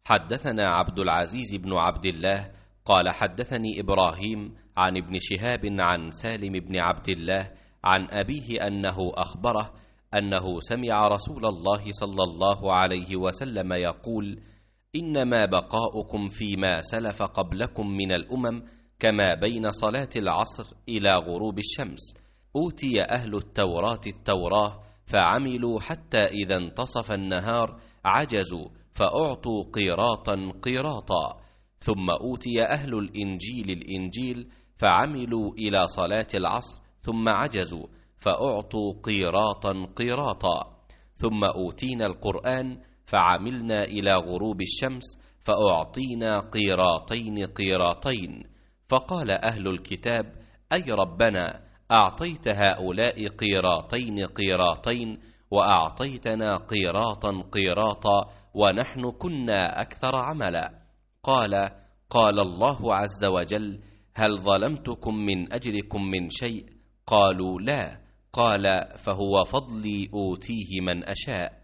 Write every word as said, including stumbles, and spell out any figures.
حدثنا عبد العزيز بن عبد الله قال حدثني إبراهيم عن ابن شهاب عن سالم بن عبد الله عن أبيه أنه أخبره أنه سمع رسول الله صلى الله عليه وسلم يقول: إنما بقاؤكم فيما سلف قبلكم من الأمم كما بين صلاة العصر إلى غروب الشمس. أوتي أهل التوراة التوراة فعملوا حتى إذا انتصف النهار عجزوا فأعطوا قيراطا قيراطا، ثم أوتي أهل الإنجيل الإنجيل فعملوا إلى صلاة العصر ثم عجزوا فأعطوا قيراطا قيراطا، ثم أوتينا القرآن فعملنا إلى غروب الشمس فأعطينا قيراطين قيراطين. فقال أهل الكتاب: أي ربنا، أعطيت هؤلاء قيراطين قيراطين وأعطيتنا قيراطا قيراطا ونحن كنا أكثر عملا. قال: قال الله عز وجل: هل ظلمتكم من أجركم من شيء؟ قالوا لا. قال: فهو فضلي أوتيه من أشاء.